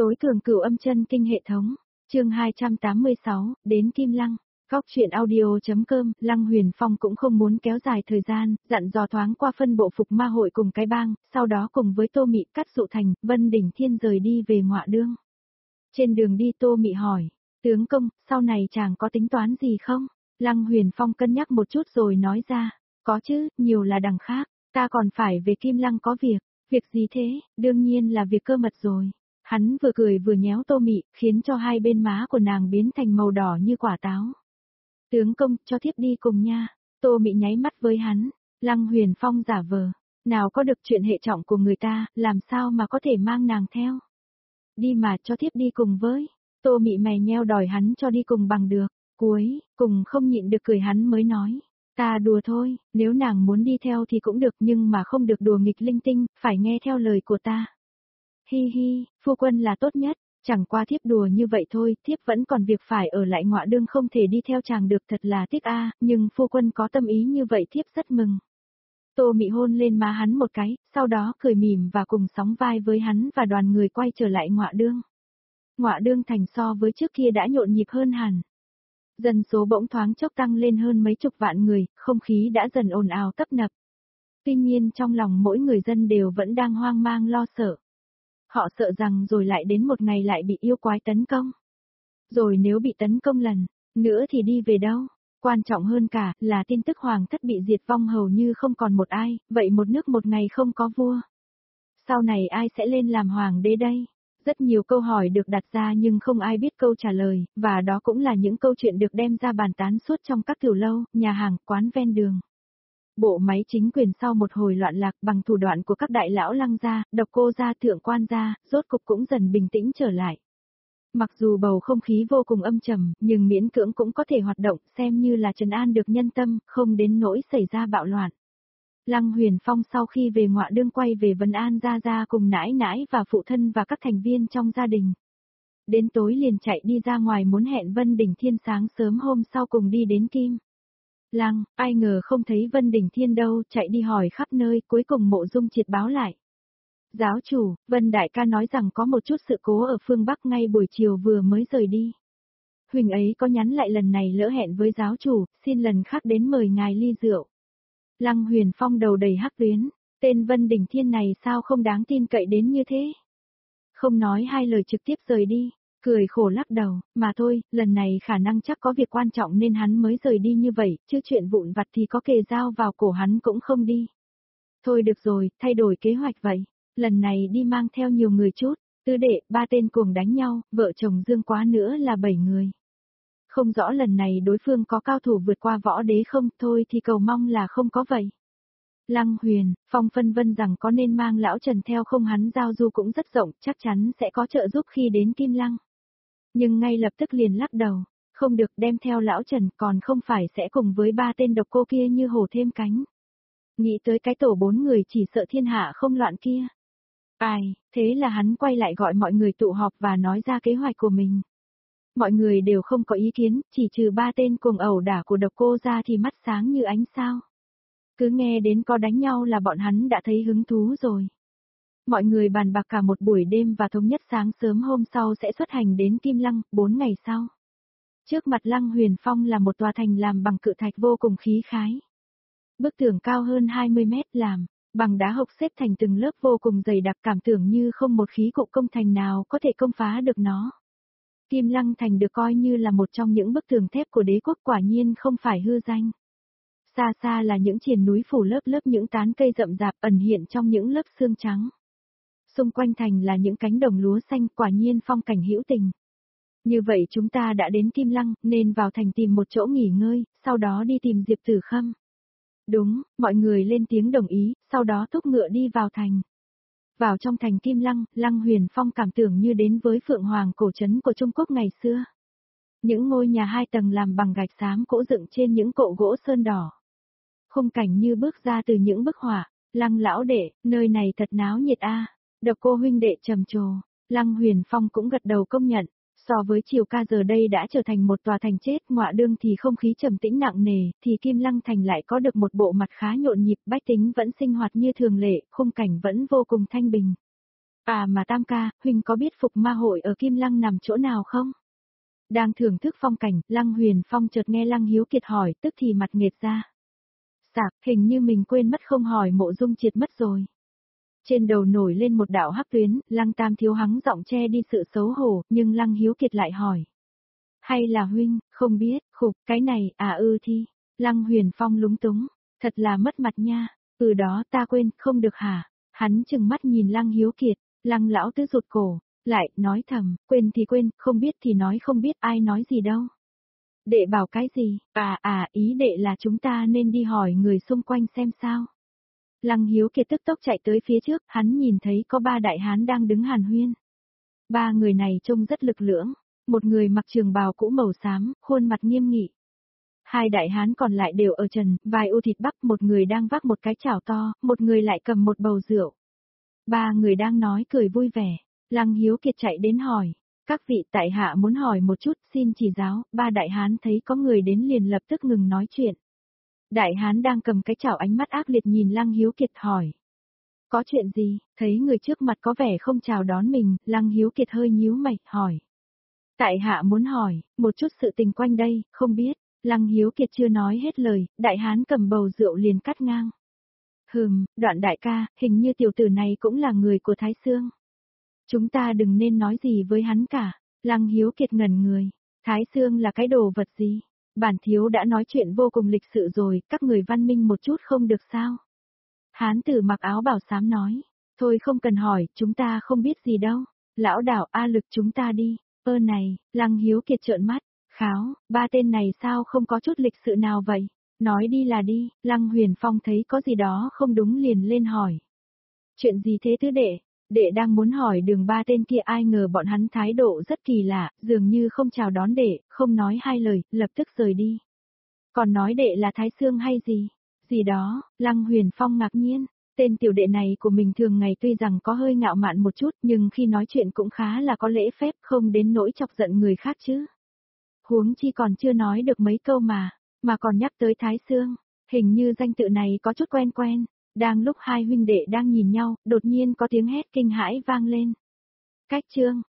Tối cường cửu âm chân kinh hệ thống. Chương 286, đến Kim Lăng. Góc truyện audio.com, Lăng Huyền Phong cũng không muốn kéo dài thời gian, dặn dò thoáng qua phân bộ phục ma hội cùng cái bang, sau đó cùng với Tô Mị cắt dụ thành, Vân Đỉnh Thiên rời đi về Ngọa Đương. Trên đường đi Tô Mị hỏi, tướng công, sau này chàng có tính toán gì không? Lăng Huyền Phong cân nhắc một chút rồi nói ra, có chứ, nhiều là đằng khác, ta còn phải về Kim Lăng có việc gì thế, đương nhiên là việc cơ mật rồi. Hắn vừa cười vừa nhéo Tô Mị, khiến cho hai bên má của nàng biến thành màu đỏ như quả táo. Tướng công, cho thiếp đi cùng nha. Tô Mị nháy mắt với hắn. Lăng Huyền Phong giả vờ. Nào có được chuyện hệ trọng của người ta, làm sao mà có thể mang nàng theo. Đi mà, cho thiếp đi cùng với. Tô Mị mày nheo đòi hắn cho đi cùng bằng được. Cuối cùng không nhịn được cười hắn mới nói. Ta đùa thôi, nếu nàng muốn đi theo thì cũng được nhưng mà không được đùa nghịch linh tinh, phải nghe theo lời của ta. Hi hi, phu quân là tốt nhất, chẳng qua thiếp đùa như vậy thôi, thiếp vẫn còn việc phải ở lại Ngọa Đương không thể đi theo chàng được thật là tiếc a, nhưng phu quân có tâm ý như vậy thiếp rất mừng. Tô Mị hôn lên má hắn một cái, sau đó cười mỉm và cùng sóng vai với hắn và đoàn người quay trở lại Ngọa Đương. Ngọa Đương thành so với trước kia đã nhộn nhịp hơn hẳn. Dân số bỗng thoáng chốc tăng lên hơn mấy chục vạn người, không khí đã dần ồn ào tấp nập. Tuy nhiên trong lòng mỗi người dân đều vẫn đang hoang mang lo sợ. Họ sợ rằng rồi lại đến một ngày lại bị yêu quái tấn công. Rồi nếu bị tấn công lần nữa thì đi về đâu? Quan trọng hơn cả là tin tức hoàng thất bị diệt vong hầu như không còn một ai, vậy một nước một ngày không có vua. Sau này ai sẽ lên làm hoàng đế đây? Rất nhiều câu hỏi được đặt ra nhưng không ai biết câu trả lời, và đó cũng là những câu chuyện được đem ra bàn tán suốt trong các tiểu lâu, nhà hàng, quán ven đường. Bộ máy chính quyền sau một hồi loạn lạc bằng thủ đoạn của các đại lão Lăng gia, Độc Cô gia, Thượng Quan gia, rốt cục cũng dần bình tĩnh trở lại. Mặc dù bầu không khí vô cùng âm trầm, nhưng miễn cưỡng cũng có thể hoạt động, xem như là trấn an được nhân tâm, không đến nỗi xảy ra bạo loạn. Lăng Huyền Phong sau khi về Ngọa Đương quay về Vân An gia cùng nãi nãi và phụ thân và các thành viên trong gia đình. Đến tối liền chạy đi ra ngoài muốn hẹn Vân Đỉnh Thiên sáng sớm hôm sau cùng đi đến Kim Lăng, ai ngờ không thấy Vân Đỉnh Thiên đâu, chạy đi hỏi khắp nơi, cuối cùng Mộ Dung Triệt báo lại. Giáo chủ, Vân Đại ca nói rằng có một chút sự cố ở phương Bắc ngay buổi chiều vừa mới rời đi. Huỳnh ấy có nhắn lại lần này lỡ hẹn với giáo chủ, xin lần khác đến mời ngài ly rượu. Lăng Huyền Phong đầu đầy hắc tuyến, tên Vân Đỉnh Thiên này sao không đáng tin cậy đến như thế. Không nói hai lời trực tiếp rời đi. Cười khổ lắc đầu, mà thôi, lần này khả năng chắc có việc quan trọng nên hắn mới rời đi như vậy, chứ chuyện vụn vặt thì có kề dao vào cổ hắn cũng không đi. Thôi được rồi, thay đổi kế hoạch vậy, lần này đi mang theo nhiều người chút, tứ đệ, 3 tên cùng đánh nhau, vợ chồng Dương quá nữa là 7 người. Không rõ lần này đối phương có cao thủ vượt qua võ đế không, thôi thì cầu mong là không có vậy. Lăng Huyền Phong phân vân rằng có nên mang lão Trần theo không, hắn giao du cũng rất rộng, chắc chắn sẽ có trợ giúp khi đến Kim Lăng. Nhưng ngay lập tức liền lắc đầu, không được, đem theo lão Trần còn không phải sẽ cùng với 3 tên độc cô kia như hổ thêm cánh. Nghĩ tới cái tổ 4 người chỉ sợ thiên hạ không loạn kia. Ai, thế là hắn quay lại gọi mọi người tụ họp và nói ra kế hoạch của mình. Mọi người đều không có ý kiến, chỉ trừ 3 tên cùng ẩu đả của độc cô ra thì mắt sáng như ánh sao. Cứ nghe đến có đánh nhau là bọn hắn đã thấy hứng thú rồi. Mọi người bàn bạc cả một buổi đêm và thống nhất sáng sớm hôm sau sẽ xuất hành đến Kim Lăng, 4 ngày sau. Trước mặt Lăng Huyền Phong là một tòa thành làm bằng cự thạch vô cùng khí khái. Bức tường cao hơn 20 mét làm, bằng đá hộc xếp thành từng lớp vô cùng dày đặc, cảm tưởng như không một khí cụ công thành nào có thể công phá được nó. Kim Lăng thành được coi như là một trong những bức tường thép của đế quốc, quả nhiên không phải hư danh. Xa xa là những triền núi phủ lớp lớp những tán cây rậm rạp ẩn hiện trong những lớp sương trắng. Xung quanh thành là những cánh đồng lúa xanh, quả nhiên phong cảnh hữu tình. Như vậy chúng ta đã đến Kim Lăng, nên vào thành tìm một chỗ nghỉ ngơi, sau đó đi tìm Diệp Tử Khâm. Đúng, mọi người lên tiếng đồng ý, sau đó thúc ngựa đi vào thành. Vào trong thành Kim Lăng, Lăng Huyền Phong cảm tưởng như đến với Phượng Hoàng cổ trấn của Trung Quốc ngày xưa. Những ngôi nhà 2 tầng làm bằng gạch xám cỗ dựng trên những cộ gỗ sơn đỏ. Khung cảnh như bước ra từ những bức họa. Lăng lão đệ, nơi này thật náo nhiệt a. Độc Cô huynh đệ trầm trồ. Lăng Huyền Phong cũng gật đầu công nhận. So với Triều Ca giờ đây đã trở thành một tòa thành chết, Ngọa Đương thì không khí trầm tĩnh nặng nề, thì Kim Lăng thành lại có được một bộ mặt khá nhộn nhịp, bách tính vẫn sinh hoạt như thường lệ, khung cảnh vẫn vô cùng thanh bình. À mà Tam ca, huynh có biết Phục Ma hội ở Kim Lăng nằm chỗ nào không? Đang thưởng thức phong cảnh, Lăng Huyền Phong chợt nghe Lăng Hiếu Kiệt hỏi, tức thì mặt nghệt ra. Sạc, hình như mình quên mất không hỏi Mộ Dung Triệt mất rồi. Trên đầu nổi lên một đạo hắc tuyến, Lăng Tam thiếu hắng giọng che đi sự xấu hổ, nhưng Lăng Hiếu Kiệt lại hỏi. Hay là huynh, không biết, khục, cái này, thi. Lăng Huyền Phong lúng túng, thật là mất mặt nha, từ đó ta quên, không được hả? Hắn chừng mắt nhìn Lăng Hiếu Kiệt, Lăng lão tứ rụt cổ, lại, nói thầm, quên thì quên, không biết thì nói không biết, ai nói gì đâu. Đệ bảo cái gì? Ý đệ là chúng ta nên đi hỏi người xung quanh xem sao. Lăng Hiếu Kiệt tức tốc chạy tới phía trước, hắn nhìn thấy có 3 đại hán đang đứng hàn huyên. 3 người này trông rất lực lưỡng, một người mặc trường bào cũ màu xám, khuôn mặt nghiêm nghị. 2 đại hán còn lại đều ở trần, vai u thịt bắp, một người đang vác một cái chảo to, một người lại cầm một bầu rượu. 3 người đang nói cười vui vẻ, Lăng Hiếu Kiệt chạy đến hỏi. Các vị tại hạ muốn hỏi một chút, xin chỉ giáo. 3 đại hán thấy có người đến liền lập tức ngừng nói chuyện. Đại hán đang cầm cái chảo ánh mắt ác liệt nhìn Lăng Hiếu Kiệt hỏi. Có chuyện gì? Thấy người trước mặt có vẻ không chào đón mình, Lăng Hiếu Kiệt hơi nhíu mày, hỏi. Tại hạ muốn hỏi, một chút sự tình quanh đây, không biết. Lăng Hiếu Kiệt chưa nói hết lời, đại hán cầm bầu rượu liền cắt ngang. Đoạn đại ca, hình như tiểu tử này cũng là người của Thái Sương. Chúng ta đừng nên nói gì với hắn cả. Lăng Hiếu Kiệt ngẩn người. Thái Sương là cái đồ vật gì? Bản thiếu đã nói chuyện vô cùng lịch sự rồi, các người văn minh một chút không được sao? Hán tử mặc áo bảo xám nói. Thôi không cần hỏi, chúng ta không biết gì đâu. Lão đảo A Lực chúng ta đi. Này, Lăng Hiếu Kiệt trợn mắt. Kháo, 3 tên này sao không có chút lịch sự nào vậy? Nói đi là đi, Lăng Huyền Phong thấy có gì đó không đúng liền lên hỏi. Chuyện gì thế tứ đệ? Đệ đang muốn hỏi Đường 3 tên kia, ai ngờ bọn hắn thái độ rất kỳ lạ, dường như không chào đón đệ, không nói 2 lời, lập tức rời đi. Còn nói đệ là Thái Sương hay gì? Gì đó, Lăng Huyền Phong ngạc nhiên, tên tiểu đệ này của mình thường ngày tuy rằng có hơi ngạo mạn một chút nhưng khi nói chuyện cũng khá là có lễ phép, không đến nỗi chọc giận người khác chứ. Huống chi còn chưa nói được mấy câu mà còn nhắc tới Thái Sương, hình như danh tự này có chút quen quen. Đang lúc 2 huynh đệ đang nhìn nhau, đột nhiên có tiếng hét kinh hãi vang lên. Cách chương